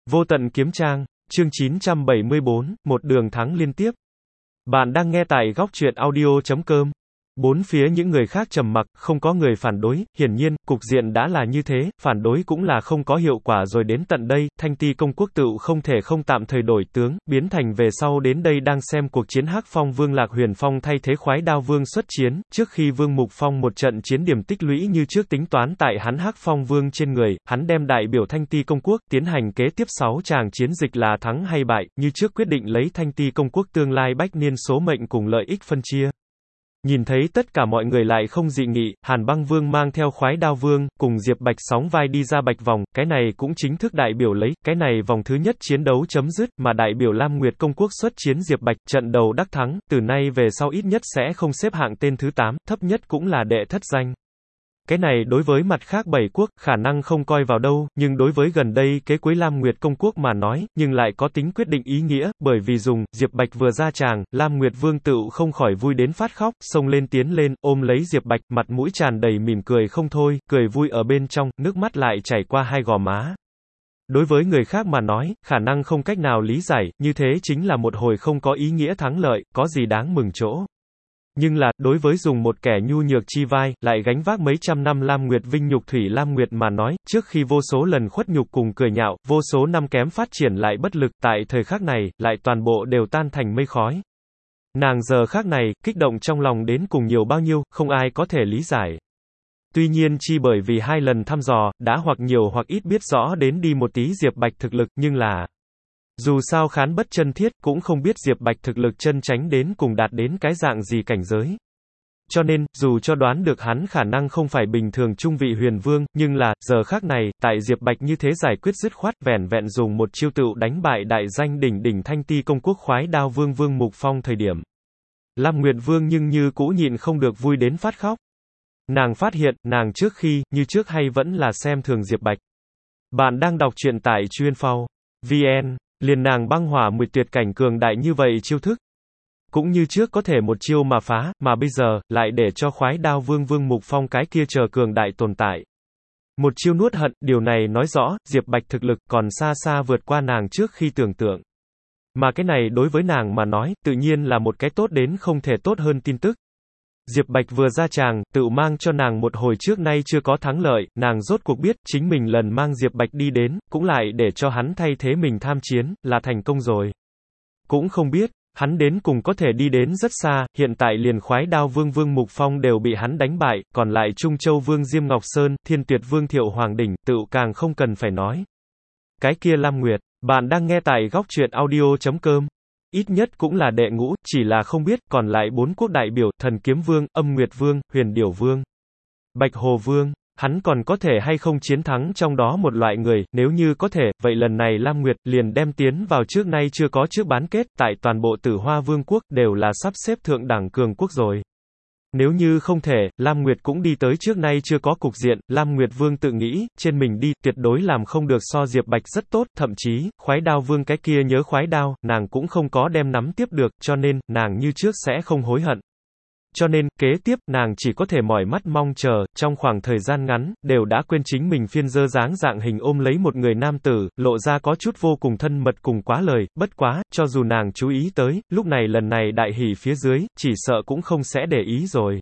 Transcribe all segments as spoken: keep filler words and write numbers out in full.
Vô tận kiếm trang, chương chín trăm bảy mươi bốn, một đường thắng liên tiếp. Bạn đang nghe tại góc truyện audio chấm com. Bốn phía những người khác trầm mặc, không có người phản đối, hiển nhiên, cục diện đã là như thế, phản đối cũng là không có hiệu quả rồi đến tận đây, Thanh Ti công quốc tựu không thể không tạm thời đổi tướng, biến thành về sau đến đây đang xem cuộc chiến Hắc Phong Vương Lạc Huyền Phong thay thế Khoái Đao Vương xuất chiến, trước khi Vương Mục Phong một trận chiến điểm tích lũy như trước tính toán tại hắn Hắc Phong Vương trên người, hắn đem đại biểu Thanh Ti công quốc, tiến hành kế tiếp sáu tràng chiến dịch là thắng hay bại, như trước quyết định lấy Thanh Ti công quốc tương lai bách niên số mệnh cùng lợi ích phân chia. Nhìn thấy tất cả mọi người lại không dị nghị, Hàn Băng Vương mang theo Khoái Đao Vương, cùng Diệp Bạch sóng vai đi ra Bạch vòng, cái này cũng chính thức đại biểu lấy, cái này vòng thứ nhất chiến đấu chấm dứt, mà đại biểu Lam Nguyệt công quốc xuất chiến Diệp Bạch, trận đầu đắc thắng, từ nay về sau ít nhất sẽ không xếp hạng tên thứ tám, thấp nhất cũng là đệ thất danh. Cái này đối với mặt khác bảy quốc, khả năng không coi vào đâu, nhưng đối với gần đây kế cuối Lam Nguyệt công quốc mà nói, nhưng lại có tính quyết định ý nghĩa, bởi vì dùng, Diệp Bạch vừa ra tràng, Lam Nguyệt Vương tựu không khỏi vui đến phát khóc, xông lên tiến lên, ôm lấy Diệp Bạch, mặt mũi tràn đầy mỉm cười không thôi, cười vui ở bên trong, nước mắt lại chảy qua hai gò má. Đối với người khác mà nói, khả năng không cách nào lý giải, như thế chính là một hồi không có ý nghĩa thắng lợi, có gì đáng mừng chỗ. Nhưng là, đối với dùng một kẻ nhu nhược chi vai, lại gánh vác mấy trăm năm Lam Nguyệt vinh nhục Thủy Lam Nguyệt mà nói, trước khi vô số lần khuất nhục cùng cười nhạo, vô số năm kém phát triển lại bất lực, tại thời khắc này, lại toàn bộ đều tan thành mây khói. Nàng giờ khắc này, kích động trong lòng đến cùng nhiều bao nhiêu, không ai có thể lý giải. Tuy nhiên chi bởi vì hai lần thăm dò, đã hoặc nhiều hoặc ít biết rõ đến đi một tí Diệp Bạch thực lực, nhưng là dù sao khán bất chân thiết, cũng không biết Diệp Bạch thực lực chân chánh đến cùng đạt đến cái dạng gì cảnh giới. Cho nên, dù cho đoán được hắn khả năng không phải bình thường trung vị huyền vương, nhưng là, giờ khác này, tại Diệp Bạch như thế giải quyết dứt khoát, vẻn vẹn dùng một chiêu tựu đánh bại đại danh đỉnh đỉnh Thanh Ti công quốc Khoái Đao Vương Vương Mục Phong thời điểm. Lam Nguyệt Vương nhưng như cũ nhịn không được vui đến phát khóc. Nàng phát hiện, nàng trước khi, như trước hay vẫn là xem thường Diệp Bạch. Bạn đang đọc truyện tại chuyên phao chấm vn. Liền nàng băng hỏa mười tuyệt cảnh cường đại như vậy chiêu thức. Cũng như trước có thể một chiêu mà phá, mà bây giờ, lại để cho Khoái Đao Vương Vương Mục Phong cái kia chờ cường đại tồn tại. Một chiêu nuốt hận, điều này nói rõ, Diệp Bạch thực lực còn xa xa vượt qua nàng trước khi tưởng tượng. Mà cái này đối với nàng mà nói, tự nhiên là một cái tốt đến không thể tốt hơn tin tức. Diệp Bạch vừa ra tràng, tự mang cho nàng một hồi trước nay chưa có thắng lợi, nàng rốt cuộc biết, chính mình lần mang Diệp Bạch đi đến, cũng lại để cho hắn thay thế mình tham chiến, là thành công rồi. Cũng không biết, hắn đến cùng có thể đi đến rất xa, hiện tại liền Khoái Đao Vương Vương Mục Phong đều bị hắn đánh bại, còn lại Trung Châu Vương Diêm Ngọc Sơn, Thiên Tuyệt Vương Thiệu Hoàng Đỉnh, tự càng không cần phải nói. Cái kia Lam Nguyệt, bạn đang nghe tại góc truyện audio chấm com. Ít nhất cũng là đệ ngũ, chỉ là không biết, còn lại bốn quốc đại biểu, Thần Kiếm Vương, Âm Nguyệt Vương, Huyền Điểu Vương, Bạch Hồ Vương, hắn còn có thể hay không chiến thắng trong đó một loại người, nếu như có thể, vậy lần này Lam Nguyệt liền đem tiến vào trước nay chưa có trước bán kết, tại toàn bộ Tử Hoa Vương quốc, đều là sắp xếp thượng đẳng cường quốc rồi. Nếu như không thể, Lam Nguyệt cũng đi tới trước nay chưa có cục diện, Lam Nguyệt Vương tự nghĩ, trên mình đi, tuyệt đối làm không được so Diệp Bạch rất tốt, thậm chí, Khoái Đao Vương cái kia nhớ khoái đao, nàng cũng không có đem nắm tiếp được, cho nên, nàng như trước sẽ không hối hận. Cho nên, kế tiếp, nàng chỉ có thể mỏi mắt mong chờ, trong khoảng thời gian ngắn, đều đã quên chính mình phiên dơ dáng dạng hình ôm lấy một người nam tử, lộ ra có chút vô cùng thân mật cùng quá lời, bất quá, cho dù nàng chú ý tới, lúc này lần này đại hỉ phía dưới, chỉ sợ cũng không sẽ để ý rồi.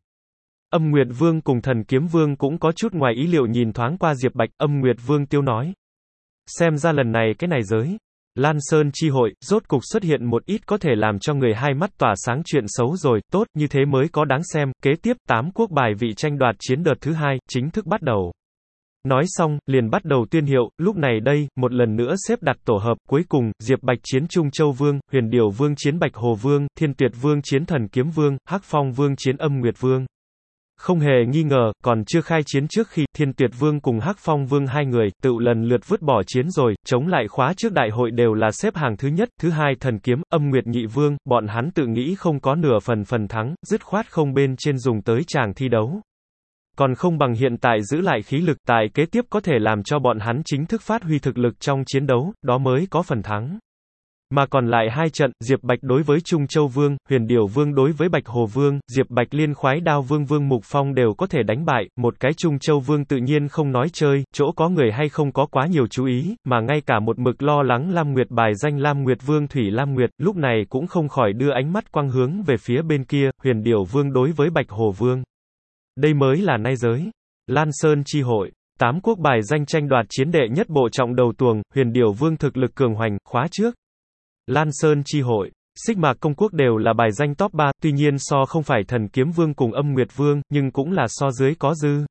Âm Nguyệt Vương cùng Thần Kiếm Vương cũng có chút ngoài ý liệu nhìn thoáng qua Diệp Bạch, Âm Nguyệt Vương tiêu nói. Xem ra lần này cái này giới Lan Sơn chi hội, rốt cục xuất hiện một ít có thể làm cho người hai mắt tỏa sáng chuyện xấu rồi, tốt, như thế mới có đáng xem, kế tiếp, tám quốc bài vị tranh đoạt chiến đợt thứ hai, chính thức bắt đầu. Nói xong, liền bắt đầu tuyên hiệu, lúc này đây, một lần nữa xếp đặt tổ hợp, cuối cùng, Diệp Bạch chiến Trung Châu Vương, Huyền Điểu Vương chiến Bạch Hồ Vương, Thiên Tuyệt Vương chiến Thần Kiếm Vương, Hắc Phong Vương chiến Âm Nguyệt Vương. Không hề nghi ngờ, còn chưa khai chiến trước khi, Thiên Tuyệt Vương cùng Hắc Phong Vương hai người, tự lần lượt vứt bỏ chiến rồi, chống lại khóa trước đại hội đều là xếp hàng thứ nhất, thứ hai Thần Kiếm, Âm Nguyệt Nhị Vương, bọn hắn tự nghĩ không có nửa phần phần thắng, dứt khoát không bên trên dùng tới tràng thi đấu. Còn không bằng hiện tại giữ lại khí lực, tại kế tiếp có thể làm cho bọn hắn chính thức phát huy thực lực trong chiến đấu, đó mới có phần thắng. Mà còn lại hai trận, Diệp Bạch đối với Trung Châu Vương, Huyền Điểu Vương đối với Bạch Hồ Vương, Diệp Bạch liên khoái đao Vương Vương Mục Phong đều có thể đánh bại, một cái Trung Châu Vương tự nhiên không nói chơi, chỗ có người hay không có quá nhiều chú ý, mà ngay cả một mực lo lắng Lam Nguyệt bài danh Lam Nguyệt Vương Thủy Lam Nguyệt, lúc này cũng không khỏi đưa ánh mắt quang hướng về phía bên kia, Huyền Điểu Vương đối với Bạch Hồ Vương. Đây mới là nay giới. Lan Sơn chi hội. Tám quốc bài danh tranh đoạt chiến đệ nhất bộ trọng đầu tuồng, Huyền Điểu Vương thực lực cường hoành, khóa trước. Lan Sơn chi hội. Xích Mạc công quốc đều là bài danh top ba, tuy nhiên so không phải Thần Kiếm Vương cùng Âm Nguyệt Vương, nhưng cũng là so dưới có dư.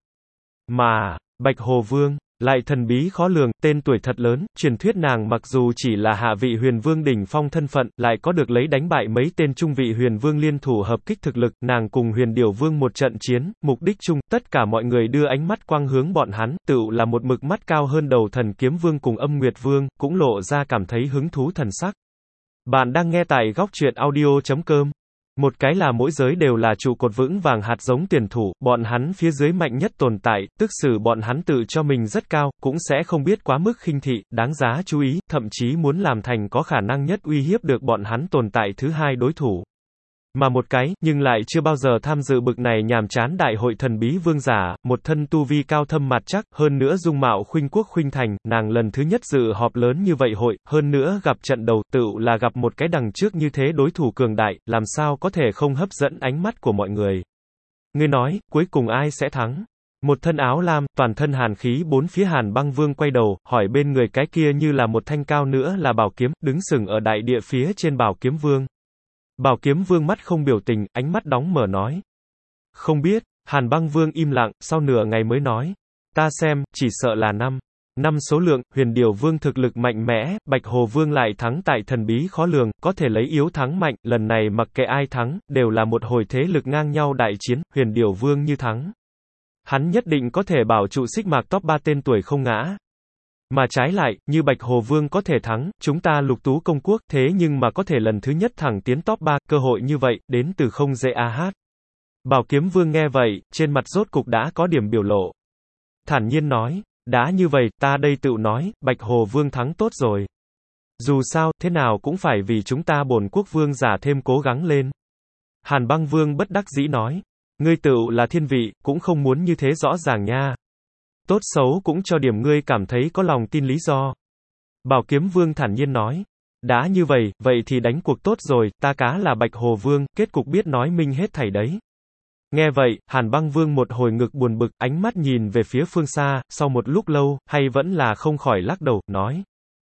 Mà, Bạch Hồ Vương, lại thần bí khó lường, tên tuổi thật lớn, truyền thuyết nàng mặc dù chỉ là hạ vị huyền vương đỉnh phong thân phận, lại có được lấy đánh bại mấy tên trung vị huyền vương liên thủ hợp kích thực lực, nàng cùng Huyền Điểu Vương một trận chiến, mục đích chung, tất cả mọi người đưa ánh mắt quang hướng bọn hắn, tựu là một mực mắt cao hơn đầu Thần Kiếm Vương cùng Âm Nguyệt Vương, cũng lộ ra cảm thấy hứng thú thần sắc. Bạn đang nghe tại góc truyện audio chấm com. Một cái là mỗi giới đều là trụ cột vững vàng hạt giống tuyển thủ, bọn hắn phía dưới mạnh nhất tồn tại, tức xử bọn hắn tự cho mình rất cao, cũng sẽ không biết quá mức khinh thị, đáng giá chú ý, thậm chí muốn làm thành có khả năng nhất uy hiếp được bọn hắn tồn tại thứ hai đối thủ. Mà một cái, nhưng lại chưa bao giờ tham dự bực này nhàm chán đại hội thần bí vương giả, một thân tu vi cao thâm mặt chắc, hơn nữa dung mạo khuynh quốc khuynh thành, nàng lần thứ nhất dự họp lớn như vậy hội, hơn nữa gặp trận đầu, tựu là gặp một cái đằng trước như thế đối thủ cường đại, làm sao có thể không hấp dẫn ánh mắt của mọi người. Ngươi nói, cuối cùng ai sẽ thắng? Một thân áo lam, toàn thân hàn khí bốn phía Hàn Băng Vương quay đầu, hỏi bên người cái kia như là một thanh cao nữa là bảo kiếm, đứng sừng ở đại địa phía trên Bảo Kiếm Vương. Bảo Kiếm Vương mắt không biểu tình, ánh mắt đóng mở nói. Không biết, Hàn Băng Vương im lặng, sau nửa ngày mới nói. Ta xem, chỉ sợ là năm. Năm số lượng, Huyền Điểu Vương thực lực mạnh mẽ, Bạch Hồ Vương lại thắng tại thần bí khó lường, có thể lấy yếu thắng mạnh, lần này mặc kệ ai thắng, đều là một hồi thế lực ngang nhau đại chiến, Huyền Điểu Vương như thắng. Hắn nhất định có thể bảo trụ xích mạc top ba tên tuổi không ngã. Mà trái lại, như Bạch Hồ Vương có thể thắng, chúng ta Lục Tú công quốc, thế nhưng mà có thể lần thứ nhất thẳng tiến top ba, cơ hội như vậy, đến từ không dễ a hát. Bảo Kiếm Vương nghe vậy, trên mặt rốt cục đã có điểm biểu lộ. Thản nhiên nói, đã như vậy, ta đây tự nói, Bạch Hồ Vương thắng tốt rồi. Dù sao, thế nào cũng phải vì chúng ta bổn quốc vương giả thêm cố gắng lên. Hàn Băng Vương bất đắc dĩ nói, ngươi tự là thiên vị, cũng không muốn như thế rõ ràng nha. Tốt xấu cũng cho điểm ngươi cảm thấy có lòng tin lý do. Bảo Kiếm Vương thản nhiên nói. Đã như vậy, vậy thì đánh cuộc tốt rồi, ta cá là Bạch Hồ Vương, kết cục biết nói minh hết thảy đấy. Nghe vậy, Hàn Băng Vương một hồi ngực buồn bực, ánh mắt nhìn về phía phương xa, sau một lúc lâu, hay vẫn là không khỏi lắc đầu, nói.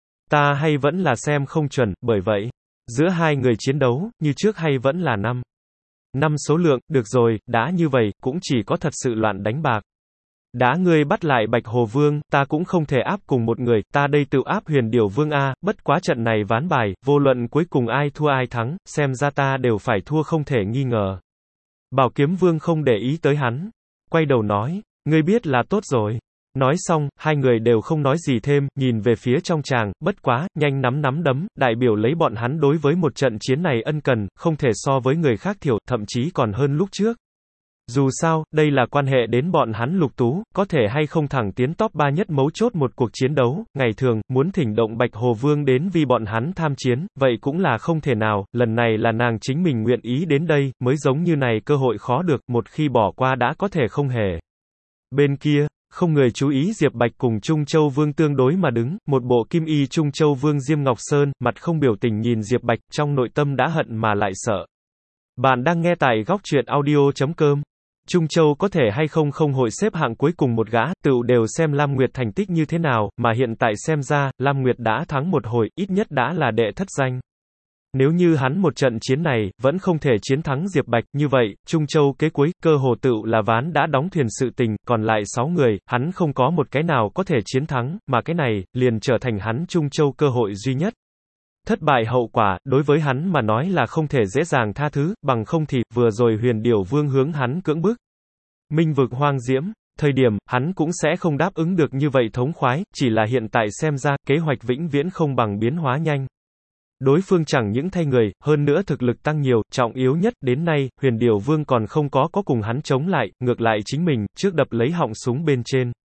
Ta hay vẫn là xem không chuẩn, bởi vậy, giữa hai người chiến đấu, như trước hay vẫn là năm. Năm số lượng, được rồi, đã như vậy, cũng chỉ có thật sự loạn đánh bạc. Đã ngươi bắt lại Bạch Hồ Vương, ta cũng không thể áp cùng một người, ta đây tự áp Huyền Điểu Vương a, bất quá trận này ván bài, vô luận cuối cùng ai thua ai thắng, xem ra ta đều phải thua không thể nghi ngờ. Bảo Kiếm Vương không để ý tới hắn, quay đầu nói, ngươi biết là tốt rồi. Nói xong, hai người đều không nói gì thêm, nhìn về phía trong tràng, bất quá, nhanh nắm nắm đấm, đại biểu lấy bọn hắn đối với một trận chiến này ân cần, không thể so với người khác thiểu, thậm chí còn hơn lúc trước. Dù sao, đây là quan hệ đến bọn hắn Lục Tú, có thể hay không thẳng tiến top ba nhất mấu chốt một cuộc chiến đấu, ngày thường, muốn thỉnh động Bạch Hồ Vương đến vì bọn hắn tham chiến, vậy cũng là không thể nào, lần này là nàng chính mình nguyện ý đến đây, mới giống như này cơ hội khó được, một khi bỏ qua đã có thể không hề. Bên kia, không người chú ý Diệp Bạch cùng Trung Châu Vương tương đối mà đứng, một bộ kim y Trung Châu Vương Diêm Ngọc Sơn, mặt không biểu tình nhìn Diệp Bạch, trong nội tâm đã hận mà lại sợ. Bạn đang nghe tại góc truyện audio chấm com. Trung Châu có thể hay không không hội xếp hạng cuối cùng một gã, tựu đều xem Lam Nguyệt thành tích như thế nào, mà hiện tại xem ra, Lam Nguyệt đã thắng một hồi, ít nhất đã là đệ thất danh. Nếu như hắn một trận chiến này, vẫn không thể chiến thắng Diệp Bạch, như vậy, Trung Châu kế cuối, cơ hồ tựu là ván đã đóng thuyền sự tình, còn lại sáu người, hắn không có một cái nào có thể chiến thắng, mà cái này, liền trở thành hắn Trung Châu cơ hội duy nhất. Thất bại hậu quả, đối với hắn mà nói là không thể dễ dàng tha thứ, bằng không thì, vừa rồi Huyền Điểu Vương hướng hắn cưỡng bức. Minh vực hoang diễm, thời điểm, hắn cũng sẽ không đáp ứng được như vậy thống khoái, chỉ là hiện tại xem ra, kế hoạch vĩnh viễn không bằng biến hóa nhanh. Đối phương chẳng những thay người, hơn nữa thực lực tăng nhiều, trọng yếu nhất, đến nay, Huyền Điểu Vương còn không có có cùng hắn chống lại, ngược lại chính mình, trước đập lấy họng súng bên trên.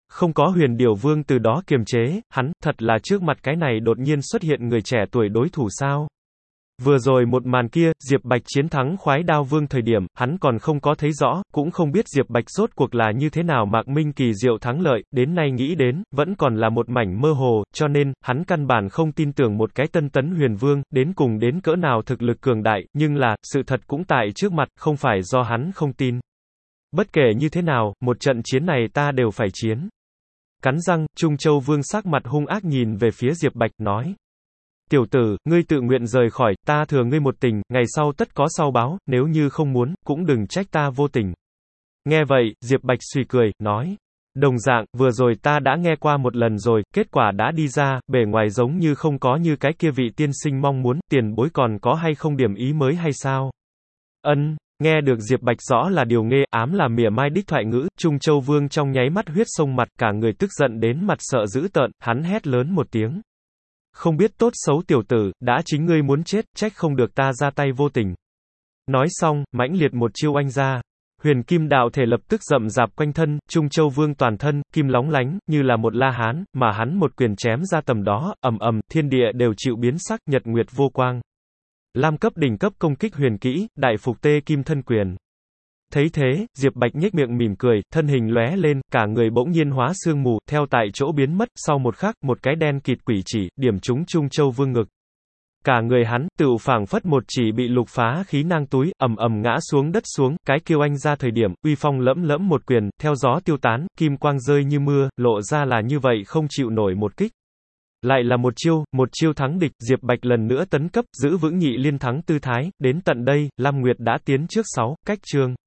Không có Huyền Điểu Vương từ đó kiềm chế, hắn, thật là trước mặt cái này đột nhiên xuất hiện người trẻ tuổi đối thủ sao? Vừa rồi một màn kia, Diệp Bạch chiến thắng Khoái Đao Vương thời điểm, hắn còn không có thấy rõ, cũng không biết Diệp Bạch rốt cuộc là như thế nào Mạc Minh kỳ diệu thắng lợi, đến nay nghĩ đến, vẫn còn là một mảnh mơ hồ, cho nên, hắn căn bản không tin tưởng một cái tân tấn huyền vương, đến cùng đến cỡ nào thực lực cường đại, nhưng là, sự thật cũng tại trước mặt, không phải do hắn không tin. Bất kể như thế nào, một trận chiến này ta đều phải chiến. Cắn răng, Trung Châu Vương sắc mặt hung ác nhìn về phía Diệp Bạch, nói. Tiểu tử, ngươi tự nguyện rời khỏi, ta thừa ngươi một tình, ngày sau tất có sau báo, nếu như không muốn, cũng đừng trách ta vô tình. Nghe vậy, Diệp Bạch suy cười, nói. Đồng dạng, vừa rồi ta đã nghe qua một lần rồi, kết quả đã đi ra, bề ngoài giống như không có như cái kia vị tiên sinh mong muốn, tiền bối còn có hay không điểm ý mới hay sao? Ân. Nghe được Diệp Bạch rõ là điều nghê, ám là mỉa mai đích thoại ngữ, Trung Châu Vương trong nháy mắt huyết sông mặt, cả người tức giận đến mặt sợ dữ tợn, hắn hét lớn một tiếng. Không biết tốt xấu tiểu tử, đã chính ngươi muốn chết, trách không được ta ra tay vô tình. Nói xong, mãnh liệt một chiêu oanh ra. Huyền kim đạo thể lập tức rậm rạp quanh thân, Trung Châu Vương toàn thân, kim lóng lánh, như là một la hán, mà hắn một quyền chém ra tầm đó, ầm ầm, thiên địa đều chịu biến sắc, nhật nguyệt vô quang. Lam cấp đỉnh cấp công kích huyền kỹ, đại phục tê kim thân quyền. Thấy thế, Diệp Bạch nhếch miệng mỉm cười, thân hình lóe lên, cả người bỗng nhiên hóa sương mù, theo tại chỗ biến mất, sau một khắc, một cái đen kịt quỷ chỉ, điểm trúng Trung Châu Vương ngực. Cả người hắn, tựu phảng phất một chỉ bị lục phá khí nang túi, ầm ầm ngã xuống đất xuống, cái kiêu anh ra thời điểm, uy phong lẫm lẫm một quyền, theo gió tiêu tán, kim quang rơi như mưa, lộ ra là như vậy không chịu nổi một kích. Lại là một chiêu, một chiêu thắng địch, Diệp Bạch lần nữa tấn cấp, giữ vững nhị liên thắng tư thái, đến tận đây, Lam Nguyệt đã tiến trước sáu, cách chương.